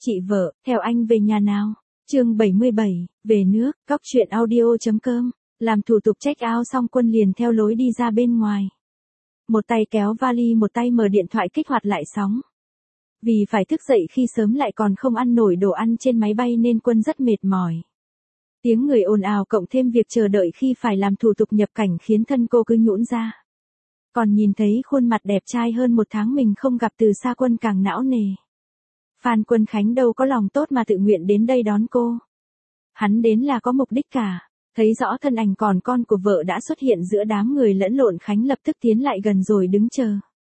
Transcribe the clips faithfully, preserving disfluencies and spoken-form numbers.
Chị vợ, theo anh về nhà nào. Chương bảy mươi bảy, về nước, cóc truyện audio.com. Làm thủ tục check out xong Quân liền theo lối đi ra bên ngoài. Một tay kéo vali, một tay mở điện thoại kích hoạt lại sóng. Vì phải thức dậy khi sớm lại còn không ăn nổi đồ ăn trên máy bay nên Quân rất mệt mỏi. Tiếng người ồn ào cộng thêm việc chờ đợi khi phải làm thủ tục nhập cảnh khiến thân cô cứ nhũn ra. Còn nhìn thấy khuôn mặt đẹp trai hơn một tháng mình không gặp từ xa Quân càng não nề. Phan Quân Khánh đâu có lòng tốt mà tự nguyện đến đây đón cô. Hắn đến là có mục đích cả. Thấy rõ thân ảnh còn con của vợ đã xuất hiện giữa đám người lẫn lộn, Khánh lập tức tiến lại gần rồi đứng chờ.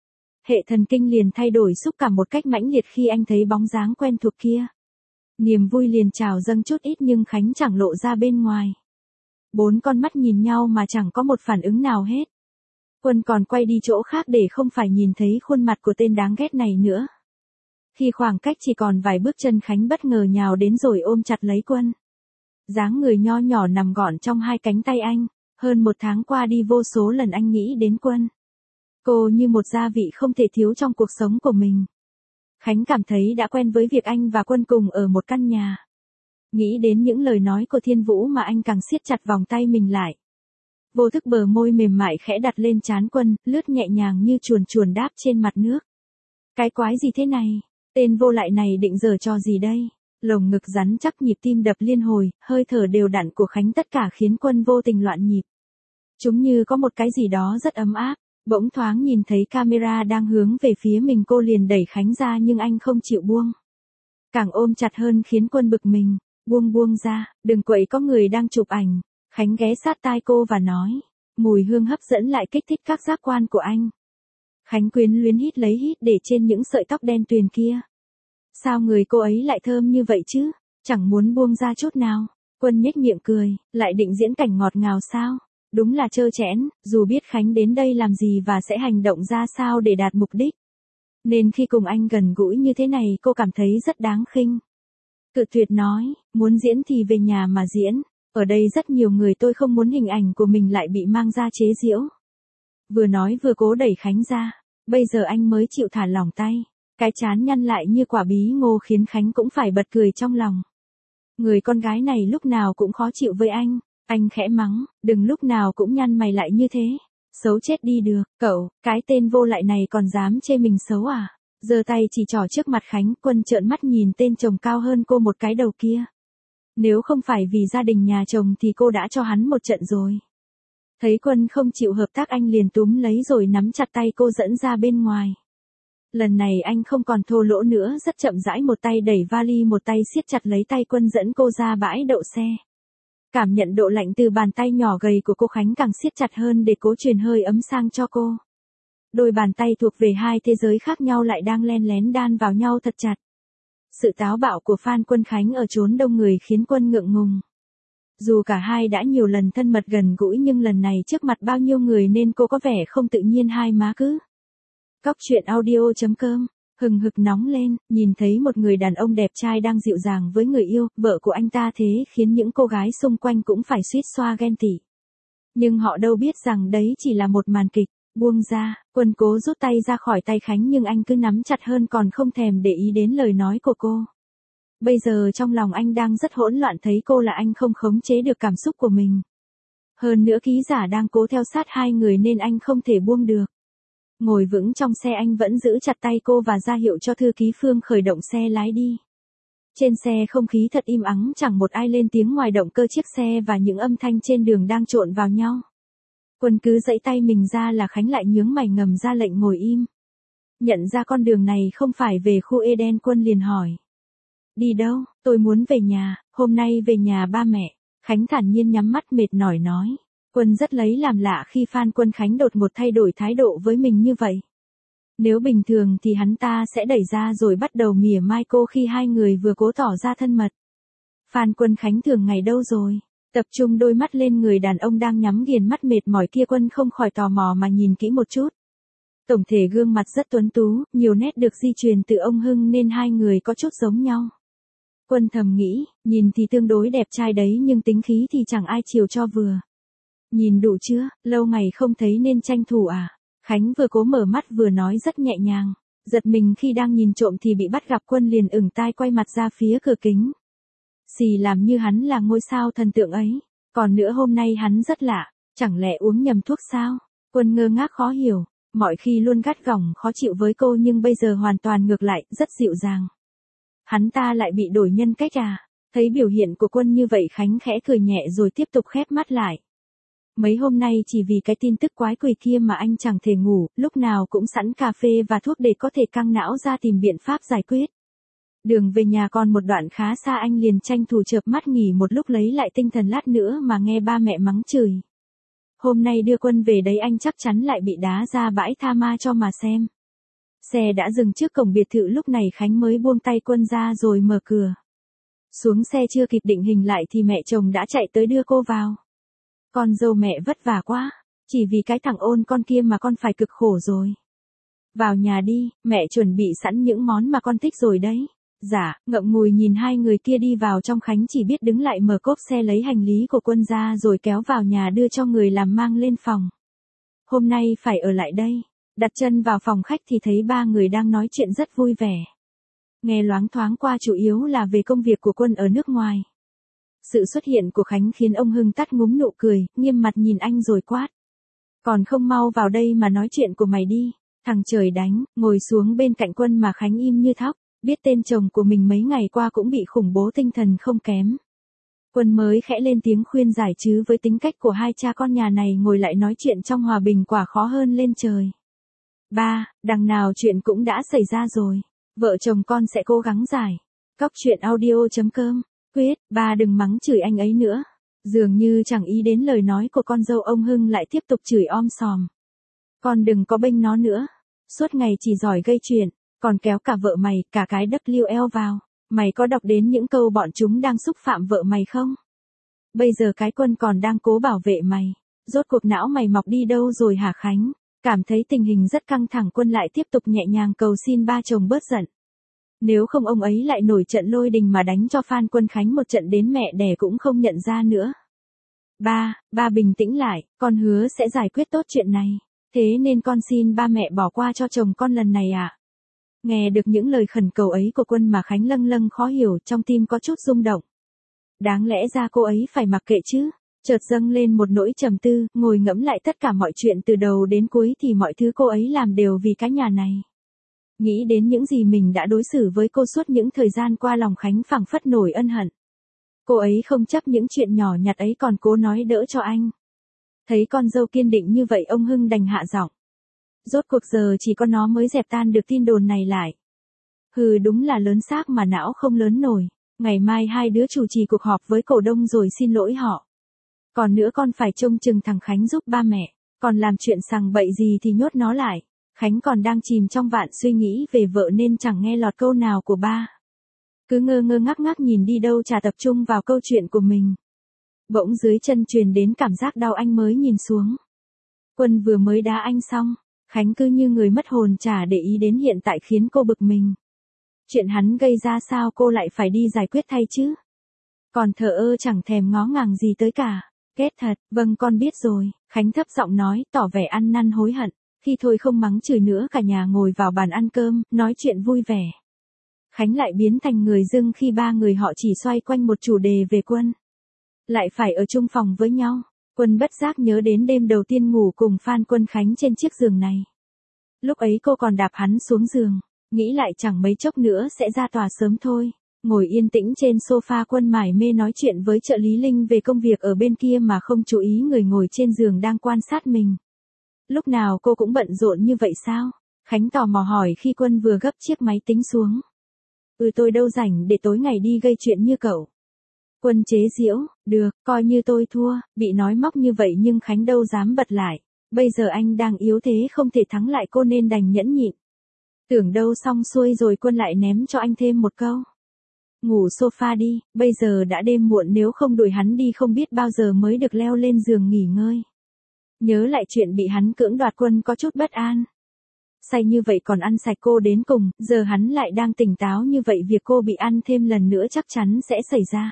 Hệ thần kinh liền thay đổi xúc cảm một cách mãnh liệt khi anh thấy bóng dáng quen thuộc kia. Niềm vui liền trào dâng chút ít nhưng Khánh chẳng lộ ra bên ngoài. Bốn con mắt nhìn nhau mà chẳng có một phản ứng nào hết. Quân còn quay đi chỗ khác để không phải nhìn thấy khuôn mặt của tên đáng ghét này nữa. Khi khoảng cách chỉ còn vài bước chân, Khánh bất ngờ nhào đến rồi ôm chặt lấy Quân. Dáng người nho nhỏ nằm gọn trong hai cánh tay anh. Hơn một tháng qua đi vô số lần anh nghĩ đến Quân. Cô như một gia vị không thể thiếu trong cuộc sống của mình. Khánh cảm thấy đã quen với việc anh và Quân cùng ở một căn nhà. Nghĩ đến những lời nói của Thiên Vũ mà anh càng siết chặt vòng tay mình lại. Vô thức bờ môi mềm mại khẽ đặt lên trán Quân, lướt nhẹ nhàng như chuồn chuồn đáp trên mặt nước. Cái quái gì thế này? Tên vô lại này định giở trò gì đây? Lồng ngực rắn chắc, nhịp tim đập liên hồi, hơi thở đều đặn của Khánh tất cả khiến Quân vô tình loạn nhịp. Chúng như có một cái gì đó rất ấm áp. Bỗng thoáng nhìn thấy camera đang hướng về phía mình, cô liền đẩy Khánh ra nhưng anh không chịu buông. Càng ôm chặt hơn khiến Quân bực mình. Buông buông ra, đừng quậy, có người đang chụp ảnh. Khánh ghé sát tai cô và nói. Mùi hương hấp dẫn lại kích thích các giác quan của anh. Khánh quyến luyến hít lấy hít để trên những sợi tóc đen tuyền kia. Sao người cô ấy lại thơm như vậy chứ? Chẳng muốn buông ra chút nào. Quân nhếch miệng cười, lại định diễn cảnh ngọt ngào sao? Đúng là trơ trẽn, dù biết Khánh đến đây làm gì và sẽ hành động ra sao để đạt mục đích. Nên khi cùng anh gần gũi như thế này cô cảm thấy rất đáng khinh. Cự tuyệt nói, muốn diễn thì về nhà mà diễn. Ở đây rất nhiều người, tôi không muốn hình ảnh của mình lại bị mang ra chế giễu. Vừa nói vừa cố đẩy Khánh ra. Bây giờ anh mới chịu thả lỏng tay. Cái trán nhăn lại như quả bí ngô khiến Khánh cũng phải bật cười trong lòng. Người con gái này lúc nào cũng khó chịu với anh. Anh khẽ mắng, đừng lúc nào cũng nhăn mày lại như thế. Xấu chết đi được, cậu, cái tên vô lại này còn dám chê mình xấu à? Giơ tay chỉ trỏ trước mặt Khánh. Quân trợn mắt nhìn tên chồng cao hơn cô một cái đầu kia. Nếu không phải vì gia đình nhà chồng thì cô đã cho hắn một trận rồi. Thấy Quân không chịu hợp tác, anh liền túm lấy rồi nắm chặt tay cô dẫn ra bên ngoài. Lần này anh không còn thô lỗ nữa, rất chậm rãi một tay đẩy vali, một tay siết chặt lấy tay Quân dẫn cô ra bãi đậu xe. Cảm nhận độ lạnh từ bàn tay nhỏ gầy của cô, Khánh càng siết chặt hơn để cố truyền hơi ấm sang cho cô. Đôi bàn tay thuộc về hai thế giới khác nhau lại đang len lén đan vào nhau thật chặt. Sự táo bạo của Phan Quân Khánh ở chốn đông người khiến Quân ngượng ngùng. Dù cả hai đã nhiều lần thân mật gần gũi nhưng lần này trước mặt bao nhiêu người nên cô có vẻ không tự nhiên, hai má cứ. Cóc truyện audio.com. Hừng hực nóng lên, nhìn thấy một người đàn ông đẹp trai đang dịu dàng với người yêu, vợ của anh ta, thế khiến những cô gái xung quanh cũng phải suýt xoa ghen tị. Nhưng họ đâu biết rằng đấy chỉ là một màn kịch. Buông ra, Quân cố rút tay ra khỏi tay Khánh nhưng anh cứ nắm chặt hơn, còn không thèm để ý đến lời nói của cô. Bây giờ trong lòng anh đang rất hỗn loạn, thấy cô là anh không khống chế được cảm xúc của mình. Hơn nữa ký giả đang cố theo sát hai người nên anh không thể buông được. Ngồi vững trong xe, anh vẫn giữ chặt tay cô và ra hiệu cho thư ký Phương khởi động xe lái đi. Trên xe không khí thật im ắng, chẳng một ai lên tiếng ngoài động cơ chiếc xe và những âm thanh trên đường đang trộn vào nhau. Quân cứ giãy tay mình ra là Khánh lại nhướng mày ngầm ra lệnh ngồi im. Nhận ra con đường này không phải về khu Eden, Quân liền hỏi. Đi đâu? Tôi muốn về nhà, hôm nay về nhà ba mẹ. Khánh thản nhiên nhắm mắt mệt mỏi nói. Quân rất lấy làm lạ khi Phan Quân Khánh đột ngột thay đổi thái độ với mình như vậy. Nếu bình thường thì hắn ta sẽ đẩy ra rồi bắt đầu mỉa mai cô khi hai người vừa cố tỏ ra thân mật. Phan Quân Khánh thường ngày đâu rồi? Tập trung đôi mắt lên người đàn ông đang nhắm nghiền mắt mệt mỏi kia, Quân không khỏi tò mò mà nhìn kỹ một chút. Tổng thể gương mặt rất tuấn tú, nhiều nét được di truyền từ ông Hưng nên hai người có chút giống nhau. Quân thầm nghĩ, nhìn thì tương đối đẹp trai đấy nhưng tính khí thì chẳng ai chiều cho vừa. Nhìn đủ chưa, lâu ngày không thấy nên tranh thủ à? Khánh vừa cố mở mắt vừa nói rất nhẹ nhàng. Giật mình khi đang nhìn trộm thì bị bắt gặp Quân liền ửng tai quay mặt ra phía cửa kính. Xì làm như hắn là ngôi sao thần tượng ấy. Còn nữa hôm nay hắn rất lạ, chẳng lẽ uống nhầm thuốc sao? Quân ngơ ngác khó hiểu, mọi khi luôn gắt gỏng khó chịu với cô nhưng bây giờ hoàn toàn ngược lại, rất dịu dàng. Hắn ta lại bị đổi nhân cách à? Thấy biểu hiện của Quân như vậy Khánh khẽ cười nhẹ rồi tiếp tục khép mắt lại. Mấy hôm nay chỉ vì cái tin tức quái quỷ kia mà anh chẳng thể ngủ, lúc nào cũng sẵn cà phê và thuốc để có thể căng não ra tìm biện pháp giải quyết. Đường về nhà còn một đoạn khá xa anh liền tranh thủ chợp mắt nghỉ một lúc lấy lại tinh thần lát nữa mà nghe ba mẹ mắng chửi. Hôm nay đưa Quân về đấy anh chắc chắn lại bị đá ra bãi tha ma cho mà xem. Xe đã dừng trước cổng biệt thự lúc này Khánh mới buông tay Quân ra rồi mở cửa. Xuống xe chưa kịp định hình lại thì mẹ chồng đã chạy tới đưa cô vào. Con dâu mẹ vất vả quá, chỉ vì cái thằng ôn con kia mà con phải cực khổ rồi. Vào nhà đi, mẹ chuẩn bị sẵn những món mà con thích rồi đấy. Dạ, ngậm ngùi nhìn hai người kia đi vào trong Khánh chỉ biết đứng lại mở cốp xe lấy hành lý của Quân ra rồi kéo vào nhà đưa cho người làm mang lên phòng. Hôm nay phải ở lại đây. Đặt chân vào phòng khách thì thấy ba người đang nói chuyện rất vui vẻ. Nghe loáng thoáng qua chủ yếu là về công việc của Quân ở nước ngoài. Sự xuất hiện của Khánh khiến ông Hưng tắt ngúm nụ cười, nghiêm mặt nhìn anh rồi quát. Còn không mau vào đây mà nói chuyện của mày đi. Thằng trời đánh, ngồi xuống bên cạnh Quân mà Khánh im như thóc, biết tên chồng của mình mấy ngày qua cũng bị khủng bố tinh thần không kém. Quân mới khẽ lên tiếng khuyên giải chứ với tính cách của hai cha con nhà này ngồi lại nói chuyện trong hòa bình quả khó hơn lên trời. Ba, đằng nào chuyện cũng đã xảy ra rồi. Vợ chồng con sẽ cố gắng giải. Cóc truyện audio chấm com. Quyết, ba đừng mắng chửi anh ấy nữa. Dường như chẳng ý đến lời nói của con dâu ông Hưng lại tiếp tục chửi om sòm. Con đừng có bênh nó nữa. Suốt ngày chỉ giỏi gây chuyện, còn kéo cả vợ mày, cả cái đất liêu eo vào. Mày có đọc đến những câu bọn chúng đang xúc phạm vợ mày không? Bây giờ cái Quân còn đang cố bảo vệ mày. Rốt cuộc não mày mọc đi đâu rồi hả Khánh? Cảm thấy tình hình rất căng thẳng Quân lại tiếp tục nhẹ nhàng cầu xin ba chồng bớt giận. Nếu không ông ấy lại nổi trận lôi đình mà đánh cho Phan Quân Khánh một trận đến mẹ đẻ cũng không nhận ra nữa. Ba, ba bình tĩnh lại, con hứa sẽ giải quyết tốt chuyện này. Thế nên con xin ba mẹ bỏ qua cho chồng con lần này ạ. À? Nghe được những lời khẩn cầu ấy của Quân mà Khánh lâng lâng khó hiểu, trong tim có chút rung động. Đáng lẽ ra cô ấy phải mặc kệ chứ. Chợt dâng lên một nỗi trầm tư, ngồi ngẫm lại tất cả mọi chuyện từ đầu đến cuối thì mọi thứ cô ấy làm đều vì cái nhà này. Nghĩ đến những gì mình đã đối xử với cô suốt những thời gian qua lòng Khánh phảng phất nổi ân hận. Cô ấy không chấp những chuyện nhỏ nhặt ấy còn cố nói đỡ cho anh. Thấy con dâu kiên định như vậy ông Hưng đành hạ giọng. Rốt cuộc giờ chỉ có nó mới dẹp tan được tin đồn này lại. Hừ đúng là lớn xác mà não không lớn nổi. Ngày mai hai đứa chủ trì cuộc họp với cổ đông rồi xin lỗi họ. Còn nữa con phải trông chừng thằng Khánh giúp ba mẹ. Còn làm chuyện sằng bậy gì thì nhốt nó lại. Khánh còn đang chìm trong vạn suy nghĩ về vợ nên chẳng nghe lọt câu nào của ba. Cứ ngơ ngơ ngác ngác nhìn đi đâu chả tập trung vào câu chuyện của mình. Bỗng dưới chân truyền đến cảm giác đau anh mới nhìn xuống. Quân vừa mới đá anh xong. Khánh cứ như người mất hồn chả để ý đến hiện tại khiến cô bực mình. Chuyện hắn gây ra sao cô lại phải đi giải quyết thay chứ? Còn thờ ơ chẳng thèm ngó ngàng gì tới cả. Ghét thật, vâng con biết rồi, Khánh thấp giọng nói, tỏ vẻ ăn năn hối hận. Khi thôi không mắng chửi nữa cả nhà ngồi vào bàn ăn cơm, nói chuyện vui vẻ. Khánh lại biến thành người dưng khi ba người họ chỉ xoay quanh một chủ đề về Quân. Lại phải ở chung phòng với nhau. Quân bất giác nhớ đến đêm đầu tiên ngủ cùng Phan Quân Khánh trên chiếc giường này. Lúc ấy cô còn đạp hắn xuống giường, nghĩ lại chẳng mấy chốc nữa sẽ ra tòa sớm thôi. Ngồi yên tĩnh trên sofa Quân mải mê nói chuyện với trợ lý Linh về công việc ở bên kia mà không chú ý người ngồi trên giường đang quan sát mình. Lúc nào cô cũng bận rộn như vậy sao? Khánh tò mò hỏi khi Quân vừa gấp chiếc máy tính xuống. Ừ tôi đâu rảnh để tối ngày đi gây chuyện như cậu. Quân chế giễu, được, coi như tôi thua, bị nói móc như vậy nhưng Khánh đâu dám bật lại. Bây giờ anh đang yếu thế không thể thắng lại cô nên đành nhẫn nhịn. Tưởng đâu xong xuôi rồi Quân lại ném cho anh thêm một câu. Ngủ sofa đi, bây giờ đã đêm muộn nếu không đuổi hắn đi không biết bao giờ mới được leo lên giường nghỉ ngơi. Nhớ lại chuyện bị hắn cưỡng đoạt Quân có chút bất an. Say như vậy còn ăn sạch cô đến cùng, giờ hắn lại đang tỉnh táo như vậy việc cô bị ăn thêm lần nữa chắc chắn sẽ xảy ra.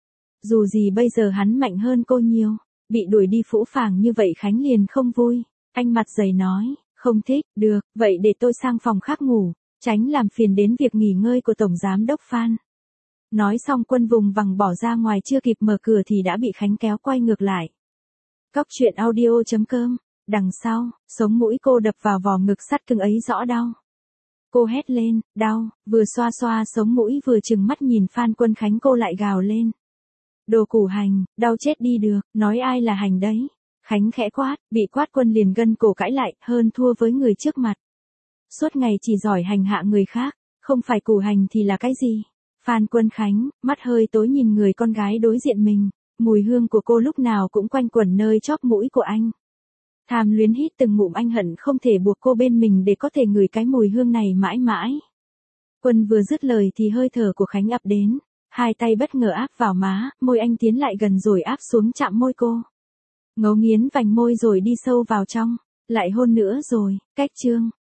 Dù gì bây giờ hắn mạnh hơn cô nhiều, bị đuổi đi phũ phàng như vậy Khánh liền không vui. Anh mặt dày nói, không thích, được, vậy để tôi sang phòng khác ngủ. tránh làm phiền đến việc nghỉ ngơi của Tổng Giám đốc Phan. Nói xong Quân vùng vằng bỏ ra ngoài, chưa kịp mở cửa thì đã bị Khánh kéo quay ngược lại. Cóc truyện audio chấm com, đằng sau, sống mũi cô đập vào vỏ ngực sắt cứng ấy rõ đau. Cô hét lên, đau, vừa xoa xoa sống mũi vừa trừng mắt nhìn Phan Quân Khánh, cô lại gào lên. Đồ củ hành, đau chết đi được, nói ai là hành đấy. Khánh khẽ quát, bị quát Quân liền gân cổ cãi lại, hơn thua với người trước mặt. Suốt ngày chỉ giỏi hành hạ người khác, không phải củ hành thì là cái gì? Phan Quân Khánh, mắt hơi tối nhìn người con gái đối diện mình, mùi hương của cô lúc nào cũng quanh quẩn nơi chóp mũi của anh. Tham luyến hít từng ngụm, anh hận không thể buộc cô bên mình để có thể ngửi cái mùi hương này mãi mãi. Quân vừa dứt lời thì hơi thở của Khánh ập đến, hai tay bất ngờ áp vào má, môi anh tiến lại gần rồi áp xuống chạm môi cô. Ngấu nghiến vành môi rồi đi sâu vào trong, lại hôn nữa rồi, cách chương.